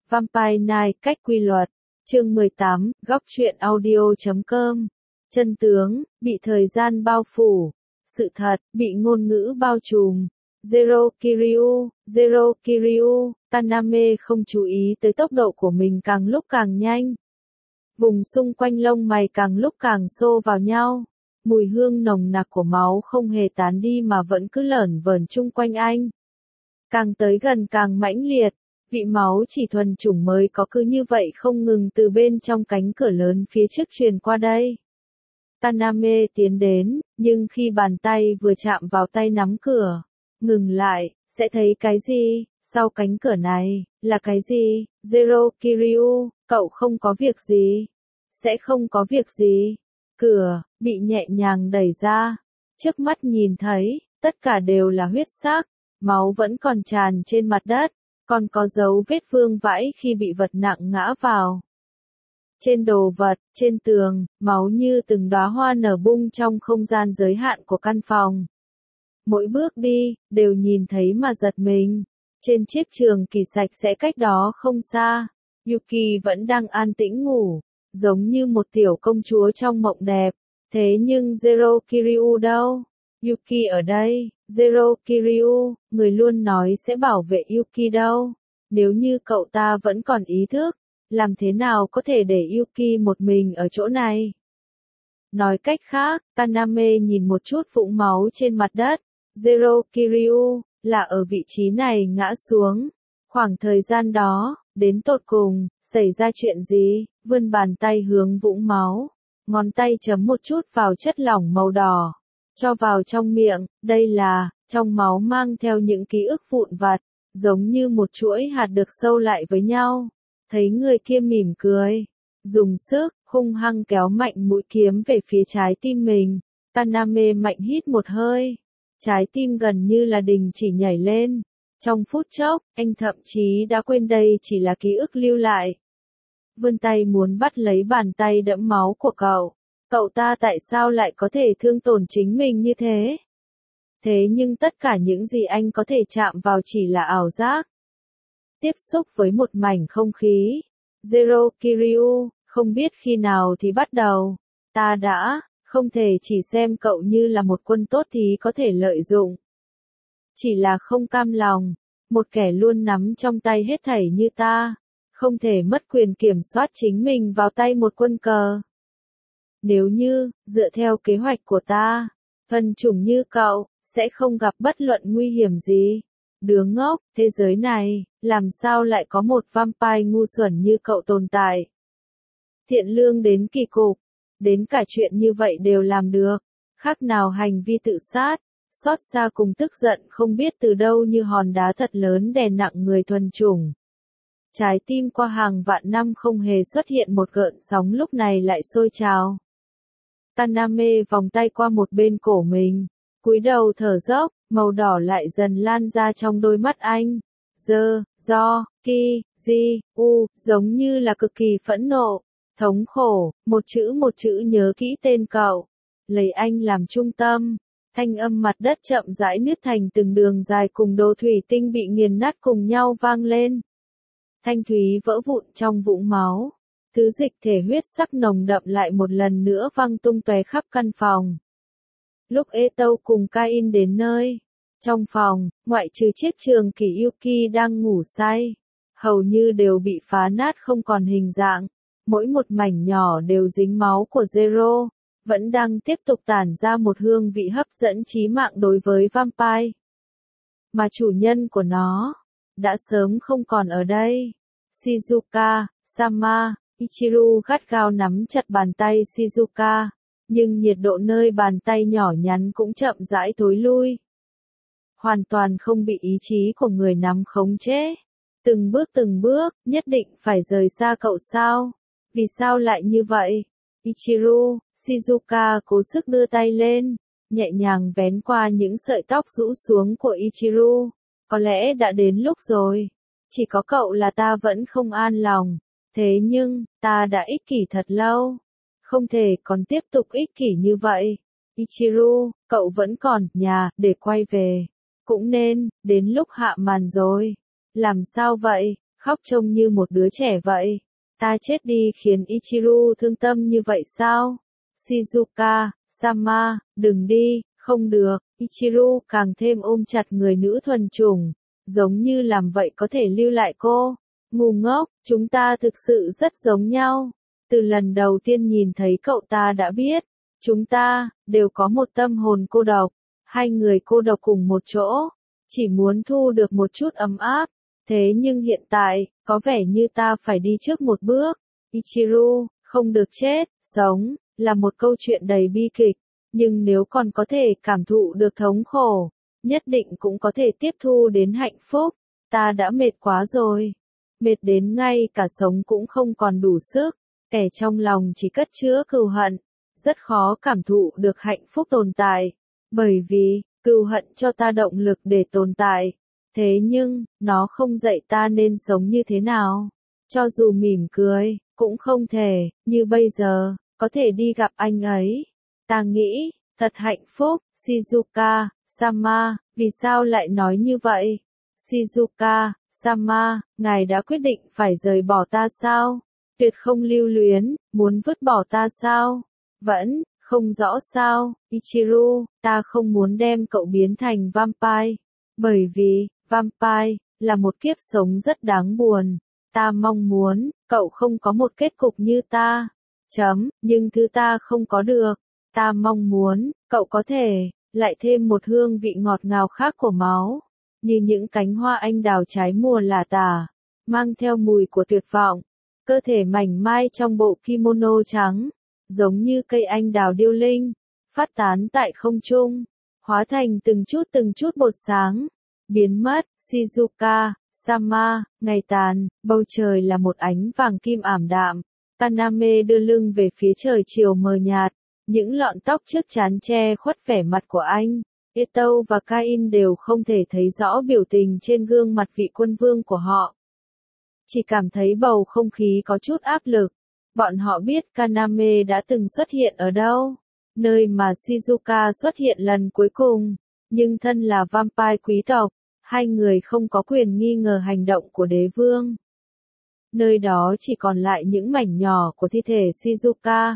Vampire Night cách quy luật. Chương 18, góc truyện audio.com. Chân tướng, bị thời gian bao phủ. Sự thật, bị ngôn ngữ bao trùm. Zero Kiryu, Kaname không chú ý tới tốc độ của mình càng lúc càng nhanh. Vùng xung quanh lông mày càng lúc càng xô vào nhau. Mùi hương nồng nặc của máu không hề tán đi mà vẫn cứ lởn vởn chung quanh anh. Càng tới gần càng mãnh liệt, vị máu chỉ thuần chủng mới có cứ như vậy không ngừng từ bên trong cánh cửa lớn phía trước truyền qua đây. Kaname tiến đến, nhưng khi bàn tay vừa chạm vào tay nắm cửa, ngừng lại, sẽ thấy cái gì, sau cánh cửa này, là cái gì, Zero Kiryu, cậu không có việc gì, sẽ không có việc gì. Cửa, bị nhẹ nhàng đẩy ra, trước mắt nhìn thấy, tất cả đều là huyết sắc, máu vẫn còn tràn trên mặt đất, còn có dấu vết vương vãi khi bị vật nặng ngã vào. Trên đồ vật, trên tường, máu như từng đóa hoa nở bung trong không gian giới hạn của căn phòng. Mỗi bước đi, đều nhìn thấy mà giật mình. Trên chiếc trường kỳ sạch sẽ cách đó không xa, Yuki vẫn đang an tĩnh ngủ, giống như một tiểu công chúa trong mộng đẹp. Thế nhưng Zero Kiryu đâu? Yuki ở đây, Zero Kiryu, người luôn nói sẽ bảo vệ Yuki đâu? Nếu như cậu ta vẫn còn ý thức, làm thế nào có thể để Yuki một mình ở chỗ này? Nói cách khác, Kaname nhìn một chút vũng máu trên mặt đất. Zero Kiryu, là ở vị trí này ngã xuống. Khoảng thời gian đó, đến tột cùng, xảy ra chuyện gì? Vươn bàn tay hướng vũng máu. Ngón tay chấm một chút vào chất lỏng màu đỏ. Cho vào trong miệng, đây là, trong máu mang theo những ký ức vụn vặt, giống như một chuỗi hạt được sâu lại với nhau. Thấy người kia mỉm cười, dùng sức, hung hăng kéo mạnh mũi kiếm về phía trái tim mình. Kaname mạnh hít một hơi. Trái tim gần như là đình chỉ nhảy lên. Trong phút chốc, anh thậm chí đã quên đây chỉ là ký ức lưu lại. Vươn tay muốn bắt lấy bàn tay đẫm máu của cậu. Cậu ta tại sao lại có thể thương tổn chính mình như thế? Thế nhưng tất cả những gì anh có thể chạm vào chỉ là ảo giác. Tiếp xúc với một mảnh không khí. Zero Kiryu, không biết khi nào thì bắt đầu. Ta đã, không thể chỉ xem cậu như là một quân tốt thì có thể lợi dụng. Chỉ là không cam lòng, một kẻ luôn nắm trong tay hết thảy như ta, không thể mất quyền kiểm soát chính mình vào tay một quân cờ. Nếu như, dựa theo kế hoạch của ta, thuần chủng như cậu, sẽ không gặp bất luận nguy hiểm gì. Đứa ngốc, thế giới này, làm sao lại có một vampire ngu xuẩn như cậu tồn tại? Thiện lương đến kỳ cục, đến cả chuyện như vậy đều làm được, khác nào hành vi tự sát, xót xa cùng tức giận không biết từ đâu như hòn đá thật lớn đè nặng người thuần chủng. Trái tim qua hàng vạn năm không hề xuất hiện một gợn sóng lúc này lại sôi trào. Kaname vòng tay qua một bên cổ mình, cúi đầu thở dốc, màu đỏ lại dần lan ra trong đôi mắt anh. Giống như là cực kỳ phẫn nộ, thống khổ, một chữ nhớ kỹ tên cậu. Lấy anh làm trung tâm, thanh âm mặt đất chậm rãi nứt thành từng đường dài cùng đồ thủy tinh bị nghiền nát cùng nhau vang lên. Thanh thúy vỡ vụn trong vũng máu. Thứ dịch thể huyết sắc nồng đậm lại một lần nữa văng tung tóe khắp căn phòng. Lúc Eto cùng Kain đến nơi, trong phòng, ngoại trừ chiếc trường kỳ Yuki đang ngủ say, hầu như đều bị phá nát không còn hình dạng. Mỗi một mảnh nhỏ đều dính máu của Zero, vẫn đang tiếp tục tản ra một hương vị hấp dẫn chí mạng đối với vampire. Mà chủ nhân của nó, đã sớm không còn ở đây. Shizuka, Sama, Ichiru gắt gao nắm chặt bàn tay Shizuka, nhưng nhiệt độ nơi bàn tay nhỏ nhắn cũng chậm rãi thối lui. Hoàn toàn không bị ý chí của người nắm khống chế. Từng bước, nhất định phải rời xa cậu sao? Vì sao lại như vậy? Ichiru, Shizuka cố sức đưa tay lên, nhẹ nhàng vén qua những sợi tóc rũ xuống của Ichiru. Có lẽ đã đến lúc rồi. Chỉ có cậu là ta vẫn không an lòng. Thế nhưng, ta đã ích kỷ thật lâu. Không thể còn tiếp tục ích kỷ như vậy. Ichiru, cậu vẫn còn nhà để quay về. Cũng nên, đến lúc hạ màn rồi. Làm sao vậy? khóc trông như một đứa trẻ vậy. Ta chết đi khiến Ichiru thương tâm như vậy sao? Shizuka, Sama, đừng đi, không được. Ichiru càng thêm ôm chặt người nữ thuần chủng, giống như làm vậy có thể lưu lại cô. Ngu ngốc, chúng ta thực sự rất giống nhau. Từ lần đầu tiên nhìn thấy cậu ta đã biết, chúng ta đều có một tâm hồn cô độc. Hai người cô độc cùng một chỗ, chỉ muốn thu được một chút ấm áp. Thế nhưng hiện tại, có vẻ như ta phải đi trước một bước. Ichiru, không được chết, sống, là một câu chuyện đầy bi kịch. Nhưng nếu còn có thể cảm thụ được thống khổ, nhất định cũng có thể tiếp thu đến hạnh phúc. Ta đã mệt quá rồi. Mệt đến ngay cả sống cũng không còn đủ sức. Kẻ trong lòng chỉ cất chứa cừu hận. Rất khó cảm thụ được hạnh phúc tồn tại. Bởi vì, cừu hận cho ta động lực để tồn tại. Thế nhưng, nó không dạy ta nên sống như thế nào. Cho dù mỉm cười, cũng không thể, như bây giờ, có thể đi gặp anh ấy. Ta nghĩ, thật hạnh phúc, Shizuka, Sama, vì sao lại nói như vậy? Shizuka, Sama, ngài đã quyết định phải rời bỏ ta sao? Tuyệt không lưu luyến, muốn vứt bỏ ta sao? Vẫn, không rõ sao, Ichiru, ta không muốn đem cậu biến thành vampire. Bởi vì, vampire, là một kiếp sống rất đáng buồn. Ta mong muốn, cậu không có một kết cục như ta. Nhưng thứ ta không có được. Ta mong muốn, cậu có thể, lại thêm một hương vị ngọt ngào khác của máu. Như những cánh hoa anh đào trái mùa lả tả, mang theo mùi của tuyệt vọng. Cơ thể mảnh mai trong bộ kimono trắng, giống như cây anh đào điêu linh, phát tán tại không trung, hóa thành từng chút bột sáng, biến mất. Shizuka, Sama, ngày tàn, bầu trời là một ánh vàng kim ảm đạm. Kaname đưa lưng về phía trời chiều mờ nhạt, những lọn tóc trước trán che khuất vẻ mặt của anh. Eto và Kain đều không thể thấy rõ biểu tình trên gương mặt vị quân vương của họ. Chỉ cảm thấy bầu không khí có chút áp lực. Bọn họ biết Kaname đã từng xuất hiện ở đâu, nơi mà Shizuka xuất hiện lần cuối cùng. Nhưng thân là vampire quý tộc, hai người không có quyền nghi ngờ hành động của đế vương. Nơi đó chỉ còn lại những mảnh nhỏ của thi thể Shizuka.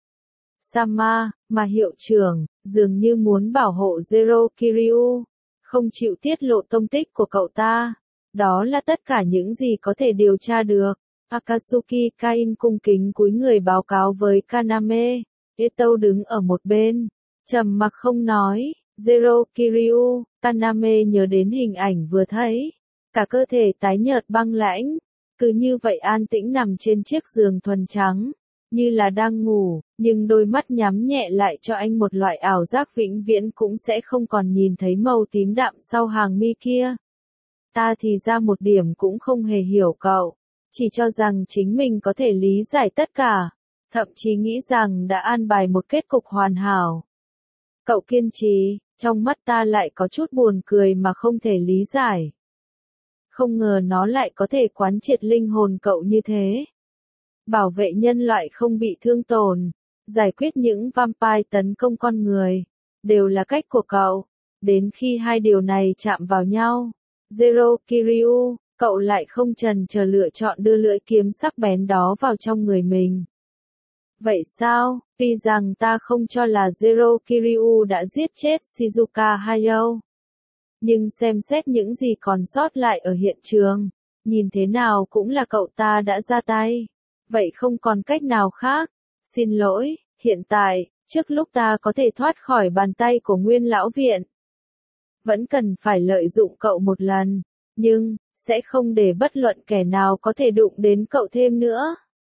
Sama, mà hiệu trưởng, dường như muốn bảo hộ Zero Kiryu, không chịu tiết lộ tông tích của cậu ta. Đó là tất cả những gì có thể điều tra được. Akatsuki Kain cung kính cúi người báo cáo với Kaname. Eto đứng ở một bên, trầm mặc không nói. Zero Kiryu, Kaname nhớ đến hình ảnh vừa thấy. Cả cơ thể tái nhợt băng lãnh, cứ như vậy an tĩnh nằm trên chiếc giường thuần trắng, như là đang ngủ, nhưng đôi mắt nhắm nhẹ lại cho anh một loại ảo giác vĩnh viễn cũng sẽ không còn nhìn thấy màu tím đậm sau hàng mi kia. Ta thì ra một điểm cũng không hề hiểu cậu, chỉ cho rằng chính mình có thể lý giải tất cả, thậm chí nghĩ rằng đã an bài một kết cục hoàn hảo. Cậu kiên trì, trong mắt ta lại có chút buồn cười mà không thể lý giải. Không ngờ nó lại có thể quán triệt linh hồn cậu như thế. Bảo vệ nhân loại không bị thương tổn, giải quyết những vampire tấn công con người, đều là cách của cậu. Đến khi hai điều này chạm vào nhau, Zero Kiryu, cậu lại không chần chờ lựa chọn đưa lưỡi kiếm sắc bén đó vào trong người mình. Vậy sao, tuy rằng ta không cho là Zero Kiryu đã giết chết Shizuka Hayao, nhưng xem xét những gì còn sót lại ở hiện trường, nhìn thế nào cũng là cậu ta đã ra tay. Vậy không còn cách nào khác. Xin lỗi, hiện tại, trước lúc ta có thể thoát khỏi bàn tay của Nguyên Lão Viện, vẫn cần phải lợi dụng cậu một lần, nhưng, sẽ không để bất luận kẻ nào có thể đụng đến cậu thêm nữa.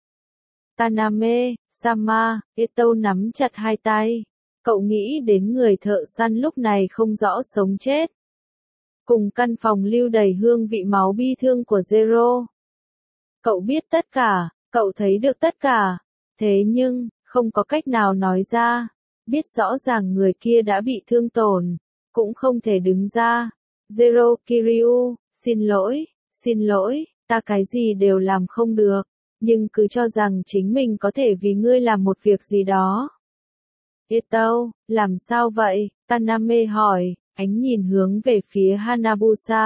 Kaname, Sama, Eto nắm chặt hai tay. Cậu nghĩ đến người thợ săn lúc này không rõ sống chết. Cùng căn phòng lưu đầy hương vị máu bi thương của Zero. Cậu biết tất cả, cậu thấy được tất cả. Thế nhưng, không có cách nào nói ra. Biết rõ ràng người kia đã bị thương tổn, cũng không thể đứng ra. Zero Kiryu, xin lỗi, ta cái gì đều làm không được, nhưng cứ cho rằng chính mình có thể vì ngươi làm một việc gì đó. Eto, làm sao vậy? Kaname hỏi, ánh nhìn hướng về phía Hanabusa.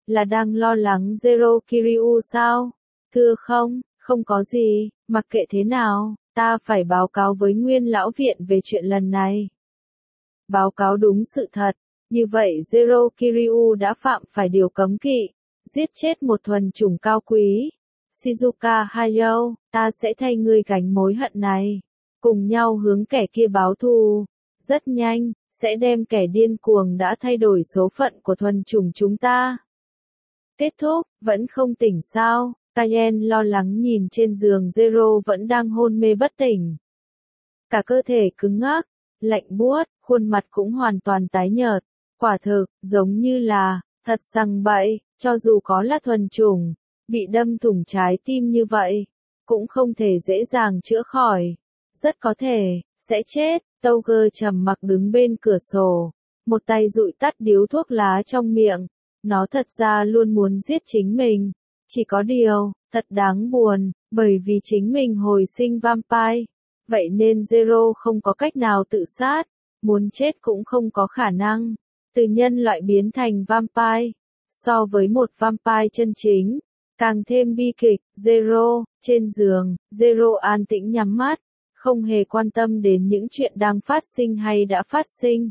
Là đang lo lắng Zero Kiryu sao? Thưa không, không có gì, mặc kệ thế nào, ta phải báo cáo với Nguyên lão viện về chuyện lần này. Báo cáo đúng sự thật, như vậy Zero Kiryu đã phạm phải điều cấm kỵ, giết chết một thuần chủng cao quý. Shizuka Hayao, ta sẽ thay ngươi gánh mối hận này, cùng nhau hướng kẻ kia báo thù. Rất nhanh, sẽ đem kẻ điên cuồng đã thay đổi số phận của thuần chủng chúng ta. Kết thúc, vẫn không tỉnh sao? Cayenne lo lắng nhìn trên giường Zero vẫn đang hôn mê bất tỉnh. Cả cơ thể cứng ngắc, lạnh buốt, khuôn mặt cũng hoàn toàn tái nhợt. Quả thực, giống như là, thật rằng bậy, cho dù có là thuần chủng, bị đâm thủng trái tim như vậy, cũng không thể dễ dàng chữa khỏi. Rất có thể, sẽ chết. Tauger trầm mặc đứng bên cửa sổ, một tay dụi tắt điếu thuốc lá trong miệng. Nó thật ra luôn muốn giết chính mình. Chỉ có điều, thật đáng buồn, bởi vì chính mình hồi sinh vampire. Vậy nên Zero không có cách nào tự sát, muốn chết cũng không có khả năng. Từ nhân loại biến thành vampire, so với một vampire chân chính, càng thêm bi kịch. Zero, trên giường, Zero an tĩnh nhắm mắt, không hề quan tâm đến những chuyện đang phát sinh hay đã phát sinh.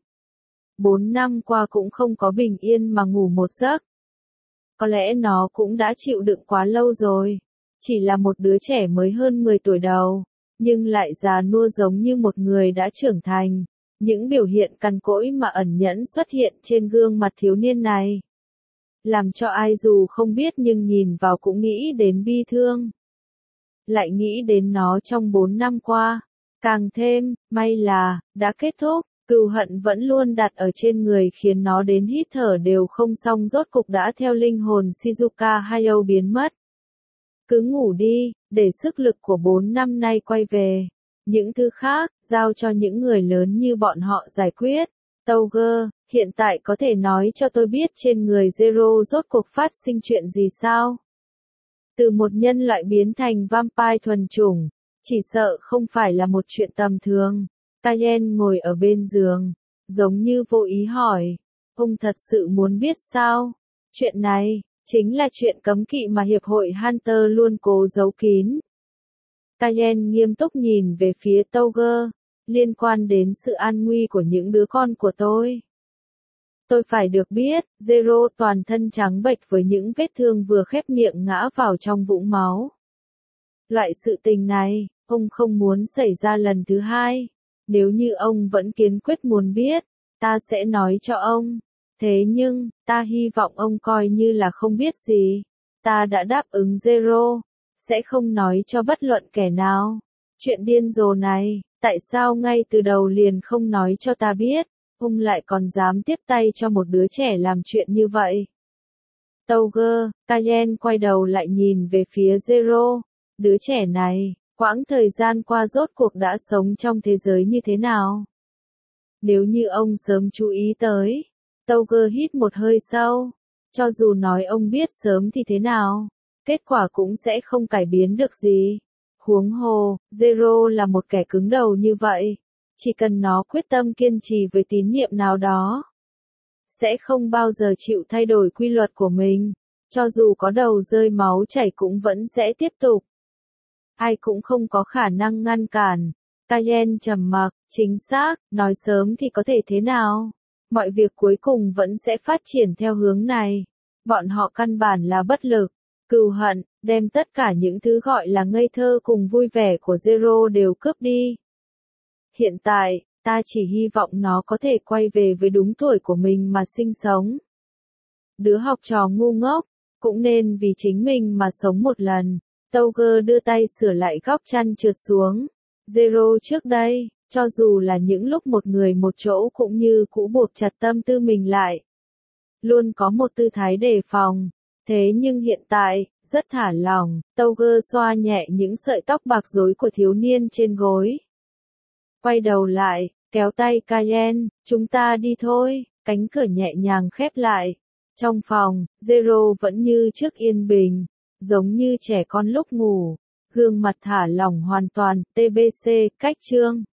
4 năm qua cũng không có bình yên mà ngủ một giấc. Có lẽ nó cũng đã chịu đựng quá lâu rồi. Chỉ là một đứa trẻ mới hơn 10 tuổi đầu, nhưng lại già nua giống như một người đã trưởng thành. Những biểu hiện cằn cỗi mà ẩn nhẫn xuất hiện trên gương mặt thiếu niên này, làm cho ai dù không biết nhưng nhìn vào cũng nghĩ đến bi thương. Lại nghĩ đến nó trong 4 năm qua. Càng thêm, may là, đã kết thúc. Cừu hận vẫn luôn đặt ở trên người khiến nó đến hít thở đều không xong, rốt cục đã theo linh hồn Shizuka Hayao biến mất. Cứ ngủ đi, để sức lực của 4 năm nay quay về. Những thứ khác, giao cho những người lớn như bọn họ giải quyết. Tauger, hiện tại có thể nói cho tôi biết trên người Zero rốt cuộc phát sinh chuyện gì sao? Từ một nhân loại biến thành vampire thuần chủng, chỉ sợ không phải là một chuyện tầm thường. Cayenne ngồi ở bên giường, giống như vô ý hỏi, ông thật sự muốn biết sao? Chuyện này, chính là chuyện cấm kỵ mà Hiệp hội Hunter luôn cố giấu kín. Cayenne nghiêm túc nhìn về phía Tauger, liên quan đến sự an nguy của những đứa con của tôi. Tôi phải được biết. Zero toàn thân trắng bệch với những vết thương vừa khép miệng ngã vào trong vũng máu. Loại sự tình này, ông không muốn xảy ra lần thứ hai. Nếu như ông vẫn kiên quyết muốn biết, ta sẽ nói cho ông. Thế nhưng, ta hy vọng ông coi như là không biết gì. Ta đã đáp ứng Zero, sẽ không nói cho bất luận kẻ nào. Chuyện điên rồ này, tại sao ngay từ đầu liền không nói cho ta biết? Ông lại còn dám tiếp tay cho một đứa trẻ làm chuyện như vậy. Tauger, Cayenne quay đầu lại nhìn về phía Zero. Đứa trẻ này, quãng thời gian qua rốt cuộc đã sống trong thế giới như thế nào? Nếu như ông sớm chú ý tới. Tauger hít một hơi sâu. Cho dù nói ông biết sớm thì thế nào, kết quả cũng sẽ không cải biến được gì. Huống hồ, Zero là một kẻ cứng đầu như vậy. Chỉ cần nó quyết tâm kiên trì với tín niệm nào đó, sẽ không bao giờ chịu thay đổi quy luật của mình. Cho dù có đầu rơi máu chảy cũng vẫn sẽ tiếp tục. Ai cũng không có khả năng ngăn cản. Cayenne trầm mặc, chính xác, nói sớm thì có thể thế nào? Mọi việc cuối cùng vẫn sẽ phát triển theo hướng này. Bọn họ căn bản là bất lực. Cừu hận, đem tất cả những thứ gọi là ngây thơ cùng vui vẻ của Zero đều cướp đi. Hiện tại, ta chỉ hy vọng nó có thể quay về với đúng tuổi của mình mà sinh sống. Đứa học trò ngu ngốc, cũng nên vì chính mình mà sống một lần. Tauger đưa tay sửa lại góc chăn trượt xuống. Zero trước đây, cho dù là những lúc một người một chỗ cũng như cũ buộc chặt tâm tư mình lại. Luôn có một tư thái đề phòng. Thế nhưng hiện tại, rất thả lỏng, Tauger xoa nhẹ những sợi tóc bạc rối của thiếu niên trên gối. Quay đầu lại, kéo tay Cayenne, chúng ta đi thôi. Cánh cửa nhẹ nhàng khép lại. Trong phòng, Zero vẫn như trước yên bình, giống như trẻ con lúc ngủ, gương mặt thả lỏng hoàn toàn. TBC, cách chương